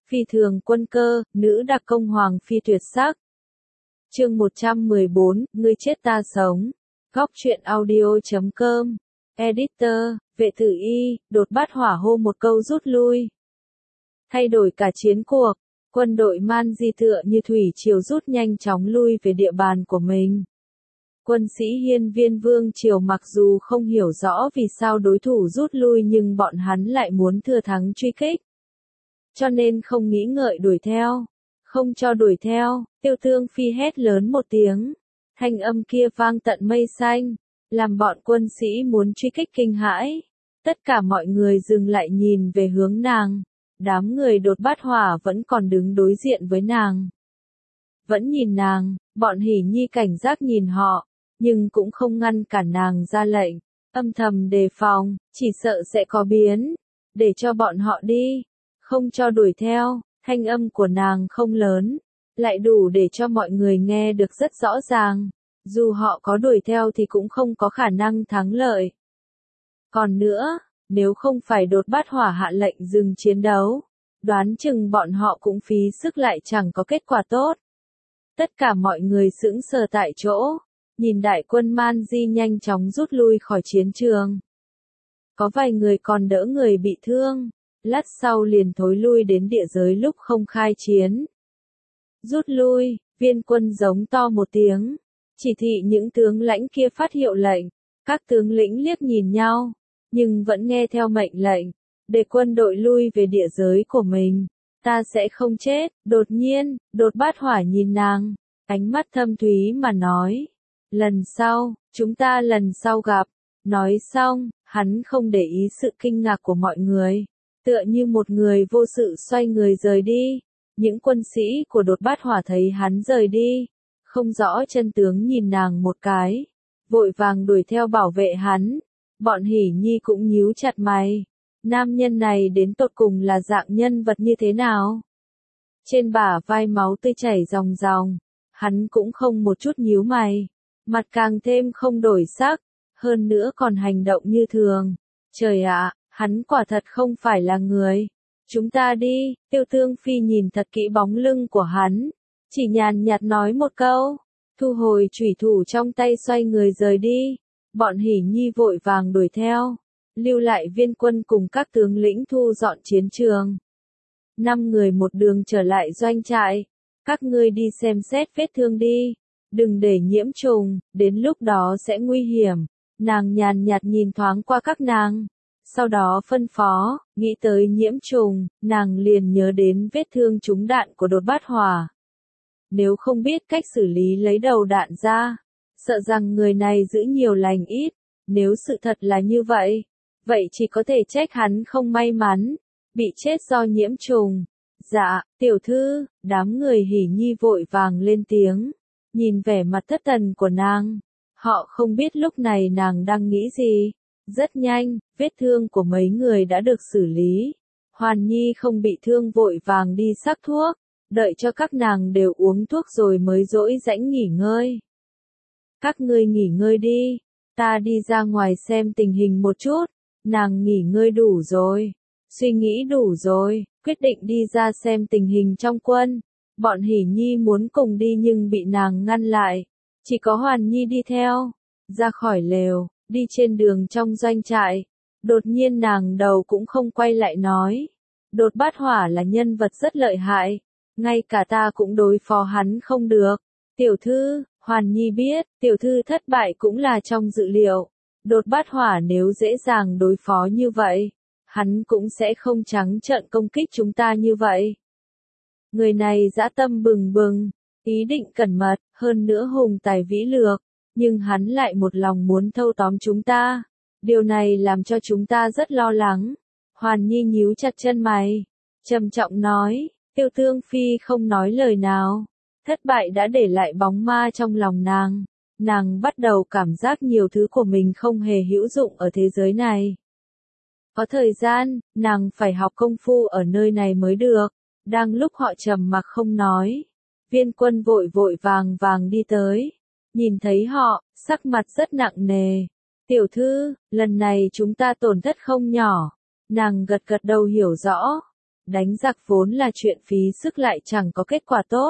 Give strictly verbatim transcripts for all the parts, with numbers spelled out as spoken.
Phi thường quân cơ, nữ đặc công hoàng phi tuyệt sắc. Chương một trăm mười bốn, ngươi chết ta sống. Góc truyện audio chấm com. Editor, vệ tử y, đột bát hỏa hô một câu rút lui. Thay đổi cả chiến cuộc, quân đội Man Di tựa như thủy triều rút nhanh chóng lui về địa bàn của mình. Quân sĩ Hiên Viên Vương Triều mặc dù không hiểu rõ vì sao đối thủ rút lui nhưng bọn hắn lại muốn thừa thắng truy kích. Cho nên không nghĩ ngợi đuổi theo. Không cho đuổi theo, Tiêu Tương Phi hét lớn một tiếng. Thanh âm kia vang tận mây xanh, làm bọn quân sĩ muốn truy kích kinh hãi. Tất cả mọi người dừng lại nhìn về hướng nàng. Đám người đột bát hỏa vẫn còn đứng đối diện với nàng. Vẫn nhìn nàng, bọn Hỉ Nhi cảnh giác nhìn họ, nhưng cũng không ngăn cản nàng ra lệnh. Âm thầm đề phòng, chỉ sợ sẽ có biến. Để cho bọn họ đi, không cho đuổi theo. Thanh âm của nàng không lớn, lại đủ để cho mọi người nghe được rất rõ ràng. Dù họ có đuổi theo thì cũng không có khả năng thắng lợi. Còn nữa, nếu không phải đột bát hỏa hạ lệnh dừng chiến đấu, đoán chừng bọn họ cũng phí sức lại chẳng có kết quả tốt. Tất cả mọi người sững sờ tại chỗ, nhìn đại quân Man Di nhanh chóng rút lui khỏi chiến trường. Có vài người còn đỡ người bị thương. Lát sau liền thối lui đến địa giới lúc không khai chiến. Rút lui, viên quân giống to một tiếng. Chỉ thị những tướng lãnh kia phát hiệu lệnh. Các tướng lĩnh liếc nhìn nhau, nhưng vẫn nghe theo mệnh lệnh. Để quân đội lui về địa giới của mình. Ta sẽ không chết. Đột nhiên, đột bát hỏa nhìn nàng. Ánh mắt thâm thúy mà nói. Lần sau, chúng ta lần sau gặp. Nói xong, hắn không để ý sự kinh ngạc của mọi người. Tựa như một người vô sự xoay người rời đi. Những quân sĩ của đột bát hỏa thấy hắn rời đi. Không rõ chân tướng nhìn nàng một cái. Vội vàng đuổi theo bảo vệ hắn. Bọn Hỉ Nhi cũng nhíu chặt mày. Nam nhân này đến tột cùng là dạng nhân vật như thế nào? Trên bả vai máu tươi chảy ròng ròng. Hắn cũng không một chút nhíu mày. Mặt càng thêm không đổi sắc. Hơn nữa còn hành động như thường. Trời ạ! Hắn quả thật không phải là người. Chúng ta đi, Tiêu Tương Phi nhìn thật kỹ bóng lưng của hắn. Chỉ nhàn nhạt nói một câu. Thu hồi chủy thủ trong tay xoay người rời đi. Bọn Hỉ Nhi vội vàng đuổi theo. Lưu lại viên quân cùng các tướng lĩnh thu dọn chiến trường. Năm người một đường trở lại doanh trại. Các ngươi đi xem xét vết thương đi. Đừng để nhiễm trùng, đến lúc đó sẽ nguy hiểm. Nàng nhàn nhạt nhìn thoáng qua các nàng. Sau đó phân phó, nghĩ tới nhiễm trùng, nàng liền nhớ đến vết thương trúng đạn của đột bát hỏa. Nếu không biết cách xử lý lấy đầu đạn ra, sợ rằng người này giữ nhiều lành ít. Nếu sự thật là như vậy, vậy chỉ có thể trách hắn không may mắn, bị chết do nhiễm trùng. Dạ, tiểu thư, đám người Hỉ Nhi vội vàng lên tiếng, nhìn vẻ mặt thất thần của nàng. Họ không biết lúc này nàng đang nghĩ gì. Rất nhanh, vết thương của mấy người đã được xử lý. Hoàn Nhi không bị thương vội vàng đi sắc thuốc, đợi cho các nàng đều uống thuốc rồi mới dỗi rãnh nghỉ ngơi. Các ngươi nghỉ ngơi đi, ta đi ra ngoài xem tình hình một chút. Nàng nghỉ ngơi đủ rồi, suy nghĩ đủ rồi, quyết định đi ra xem tình hình trong quân. Bọn Hỉ Nhi muốn cùng đi nhưng bị nàng ngăn lại. Chỉ có Hoàn Nhi đi theo, ra khỏi lều. Đi trên đường trong doanh trại, đột nhiên nàng đầu cũng không quay lại nói. Đột bát hỏa là nhân vật rất lợi hại, ngay cả ta cũng đối phó hắn không được. Tiểu thư, Hoàn Nhi biết, tiểu thư thất bại cũng là trong dự liệu. Đột bát hỏa nếu dễ dàng đối phó như vậy, hắn cũng sẽ không trắng trợn công kích chúng ta như vậy. Người này dã tâm bừng bừng, ý định cẩn mật, hơn nữa hùng tài vĩ lược. Nhưng hắn lại một lòng muốn thâu tóm chúng ta. Điều này làm cho chúng ta rất lo lắng. Hoàn Nhi nhíu chặt chân mày. Trầm trọng nói, Tiêu Tương Phi không nói lời nào. Thất bại đã để lại bóng ma trong lòng nàng. Nàng bắt đầu cảm giác nhiều thứ của mình không hề hữu dụng ở thế giới này. Có thời gian, nàng phải học công phu ở nơi này mới được. Đang lúc họ trầm mặc không nói. Viên quân vội vội vàng vàng đi tới. Nhìn thấy họ, sắc mặt rất nặng nề. Tiểu thư, lần này chúng ta tổn thất không nhỏ. Nàng gật gật đầu hiểu rõ. Đánh giặc vốn là chuyện phí sức lại chẳng có kết quả tốt.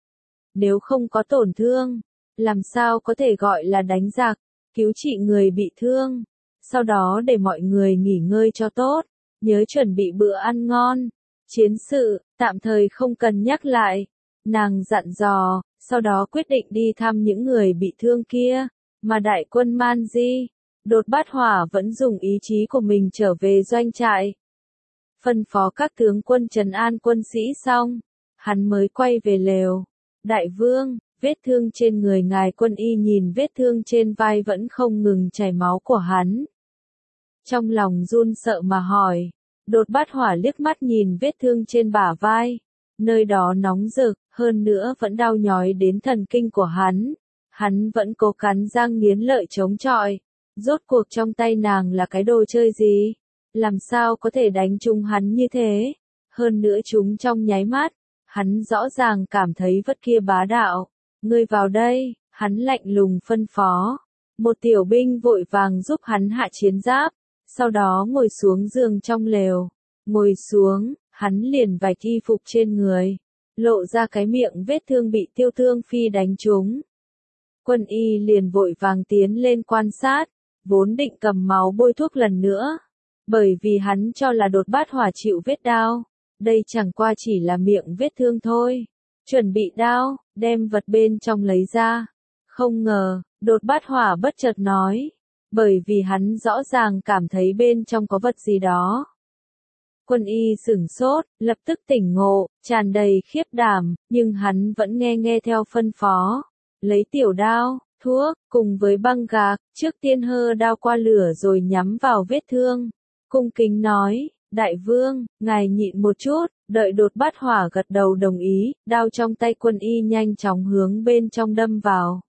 Nếu không có tổn thương, làm sao có thể gọi là đánh giặc, cứu trị người bị thương. Sau đó để mọi người nghỉ ngơi cho tốt, nhớ chuẩn bị bữa ăn ngon. Chiến sự, tạm thời không cần nhắc lại. Nàng dặn dò, sau đó quyết định đi thăm những người bị thương kia, mà đại quân Man Di, Đột Bát Hỏa vẫn dùng ý chí của mình trở về doanh trại. Phân phó các tướng quân trấn an quân sĩ xong, hắn mới quay về lều. Đại vương, vết thương trên người ngài. Quân y nhìn vết thương trên vai vẫn không ngừng chảy máu của hắn. Trong lòng run sợ mà hỏi. Đột Bát Hỏa liếc mắt nhìn vết thương trên bả vai. Nơi đó nóng rực, hơn nữa vẫn đau nhói đến thần kinh của hắn. Hắn vẫn cố cắn răng nghiến lợi chống chọi. Rốt cuộc trong tay nàng là cái đồ chơi gì? Làm sao có thể đánh trúng hắn như thế? Hơn nữa chúng trong nháy mắt. Hắn rõ ràng cảm thấy vật kia bá đạo. Ngươi vào đây, hắn lạnh lùng phân phó. Một tiểu binh vội vàng giúp hắn hạ chiến giáp. Sau đó ngồi xuống giường trong lều. Ngồi xuống, hắn liền vạch y phục trên người. Lộ ra cái miệng vết thương bị Tiêu Thương Phi đánh trúng. Quân y liền vội vàng tiến lên quan sát. Vốn định cầm máu bôi thuốc lần nữa. Bởi vì hắn cho là Đột Bát Hỏa chịu vết đao. Đây chẳng qua chỉ là miệng vết thương thôi. Chuẩn bị đao, đem vật bên trong lấy ra. Không ngờ, Đột Bát Hỏa bất chợt nói. Bởi vì hắn rõ ràng cảm thấy bên trong có vật gì đó. Quân y sửng sốt, lập tức tỉnh ngộ, tràn đầy khiếp đảm, nhưng hắn vẫn nghe nghe theo phân phó. Lấy tiểu đao, thuốc, cùng với băng gạc, trước tiên hơ đao qua lửa rồi nhắm vào vết thương. Cung kính nói, đại vương, ngài nhịn một chút, đợi Đột Bát Hỏa gật đầu đồng ý, đao trong tay quân y nhanh chóng hướng bên trong đâm vào.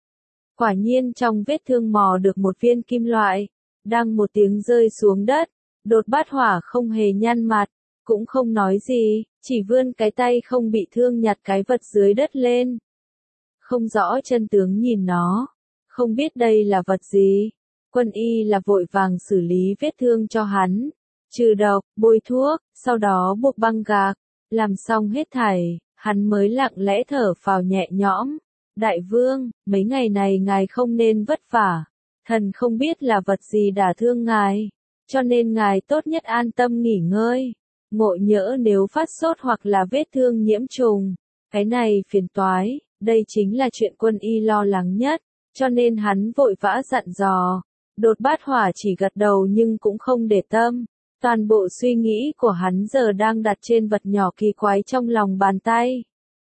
Quả nhiên trong vết thương mò được một viên kim loại, đang một tiếng rơi xuống đất. Đột Bát Hỏa không hề nhăn mặt, cũng không nói gì, chỉ vươn cái tay không bị thương nhặt cái vật dưới đất lên. Không rõ chân tướng nhìn nó, không biết đây là vật gì. Quân y là vội vàng xử lý vết thương cho hắn, trừ độc, bôi thuốc, sau đó buộc băng gạc, làm xong hết thảy, hắn mới lặng lẽ thở phào nhẹ nhõm. Đại vương, mấy ngày này ngài không nên vất vả, thần không biết là vật gì đả thương ngài. Cho nên ngài tốt nhất an tâm nghỉ ngơi. Ngộ nhỡ nếu phát sốt hoặc là vết thương nhiễm trùng. Cái này phiền toái, đây chính là chuyện quân y lo lắng nhất. Cho nên hắn vội vã dặn dò. Đột Bát Hỏa chỉ gật đầu nhưng cũng không để tâm. Toàn bộ suy nghĩ của hắn giờ đang đặt trên vật nhỏ kỳ quái trong lòng bàn tay.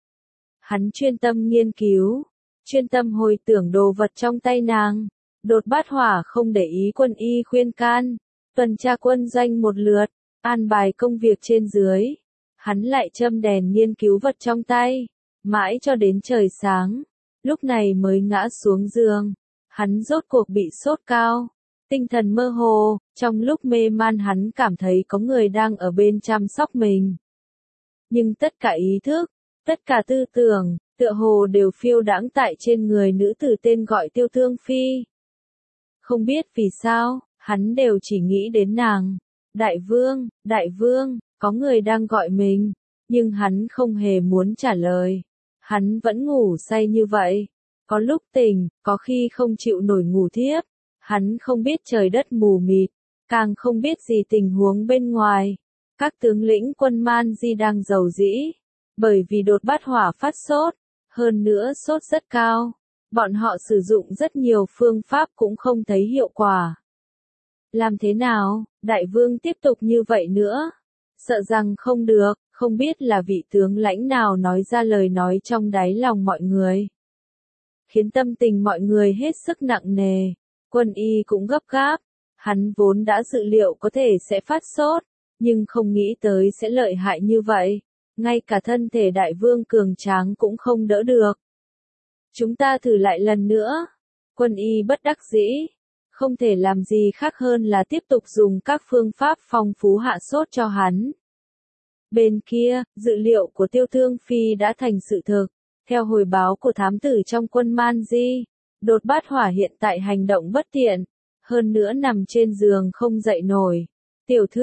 Hắn chuyên tâm nghiên cứu, chuyên tâm hồi tưởng đồ vật trong tay nàng. Đột Bát Hỏa không để ý quân y khuyên can. Tuần tra quân doanh một lượt, an bài công việc trên dưới. Hắn lại châm đèn nghiên cứu vật trong tay, mãi cho đến trời sáng. Lúc này mới ngã xuống giường. Hắn rốt cuộc bị sốt cao, tinh thần mơ hồ, trong lúc mê man hắn cảm thấy có người đang ở bên chăm sóc mình. Nhưng tất cả ý thức, tất cả tư tưởng, tựa hồ đều phiêu đãng tại trên người nữ tử tên gọi Tiêu Thương Phi. Không biết vì sao, hắn đều chỉ nghĩ đến nàng. Đại vương, đại vương, có người đang gọi mình, nhưng hắn không hề muốn trả lời. Hắn vẫn ngủ say như vậy. Có lúc tỉnh, có khi không chịu nổi ngủ thiếp. Hắn không biết trời đất mù mịt, càng không biết gì tình huống bên ngoài. Các tướng lĩnh quân Man Di đang giàu dĩ, bởi vì Đột Bát Hỏa phát sốt, hơn nữa sốt rất cao. Bọn họ sử dụng rất nhiều phương pháp cũng không thấy hiệu quả. Làm thế nào, đại vương tiếp tục như vậy nữa? Sợ rằng không được, không biết là vị tướng lãnh nào nói ra lời nói trong đáy lòng mọi người. Khiến tâm tình mọi người hết sức nặng nề. Quân y cũng gấp gáp. Hắn vốn đã dự liệu có thể sẽ phát sốt, nhưng không nghĩ tới sẽ lợi hại như vậy. Ngay cả thân thể đại vương cường tráng cũng không đỡ được. Chúng ta thử lại lần nữa. Quân y bất đắc dĩ. Không thể làm gì khác hơn là tiếp tục dùng các phương pháp phong phú hạ sốt cho hắn. Bên kia, dự liệu của Tiêu Thương Phi đã thành sự thực. Theo hồi báo của thám tử trong quân Man Di, Đột Bát Hỏa hiện tại hành động bất tiện, hơn nữa nằm trên giường không dậy nổi. Tiểu thư,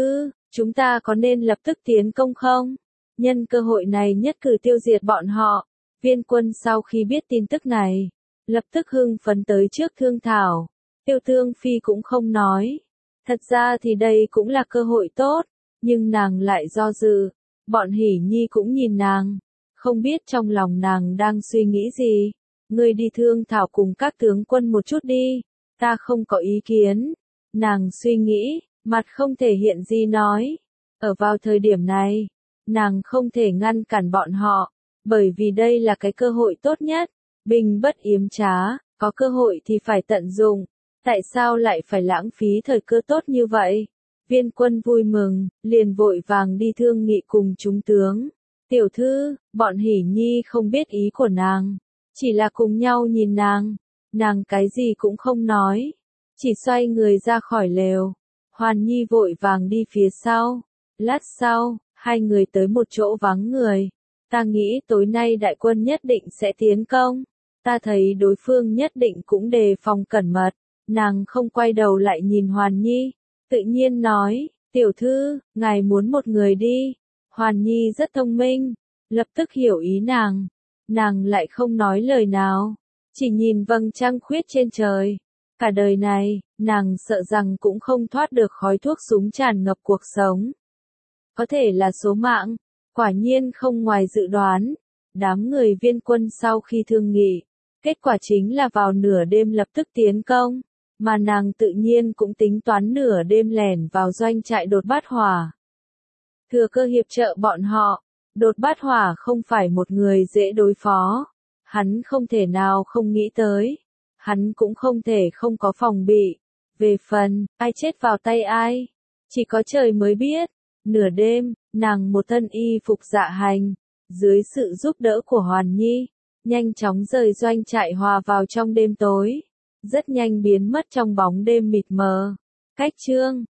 Chúng ta có nên lập tức tiến công không? Nhân cơ hội này nhất cử tiêu diệt bọn họ. Viên Quân sau khi biết tin tức này, lập tức hưng phấn tới trước Thương Thảo. Tiêu Thương Phi cũng không nói. Thật ra thì đây cũng là cơ hội tốt, nhưng nàng lại do dự. Bọn Hỉ Nhi cũng nhìn nàng, không biết trong lòng nàng đang suy nghĩ gì. Ngươi đi thương thảo cùng các tướng quân một chút đi, ta không có ý kiến. Nàng suy nghĩ, mặt không thể hiện gì nói. Ở vào thời điểm này, nàng không thể ngăn cản bọn họ, bởi vì đây là cái cơ hội tốt nhất. Binh bất yếm trá, có cơ hội thì phải tận dụng. Tại sao lại phải lãng phí thời cơ tốt như vậy? Viên Quân vui mừng, liền vội vàng đi thương nghị cùng chúng tướng. Tiểu thư, bọn Hỉ Nhi không biết ý của nàng, chỉ là cùng nhau nhìn nàng. Nàng cái gì cũng không nói, chỉ xoay người ra khỏi lều. Hoàn Nhi vội vàng đi phía sau. Lát sau, hai người tới một chỗ vắng người. Ta nghĩ tối nay đại quân nhất định sẽ tiến công. Ta thấy đối phương nhất định cũng đề phòng cẩn mật. Nàng không quay đầu lại nhìn Hoàn Nhi, tự nhiên nói, tiểu thư, ngài muốn một người đi. Hoàn Nhi rất thông minh, lập tức hiểu ý nàng. Nàng lại không nói lời nào, chỉ nhìn vầng trăng khuyết trên trời. Cả đời này, nàng sợ rằng cũng không thoát được khói thuốc súng tràn ngập cuộc sống. Có thể là số mạng, quả nhiên không ngoài dự đoán. Đám người Viên Quân sau khi thương nghị, kết quả chính là vào nửa đêm lập tức tiến công, mà nàng tự nhiên cũng tính toán nửa đêm lẻn vào doanh trại Đột Bát Hỏa. Thừa cơ hiệp trợ bọn họ. Đột Bát Hỏa không phải một người dễ đối phó. Hắn không thể nào không nghĩ tới. Hắn cũng không thể không có phòng bị. Về phần, ai chết vào tay ai, chỉ có trời mới biết. Nửa đêm, nàng một thân y phục dạ hành, dưới sự giúp đỡ của Hoàn Nhi, nhanh chóng rời doanh trại hòa vào trong đêm tối. Rất nhanh biến mất trong bóng đêm mịt mờ. Cách chương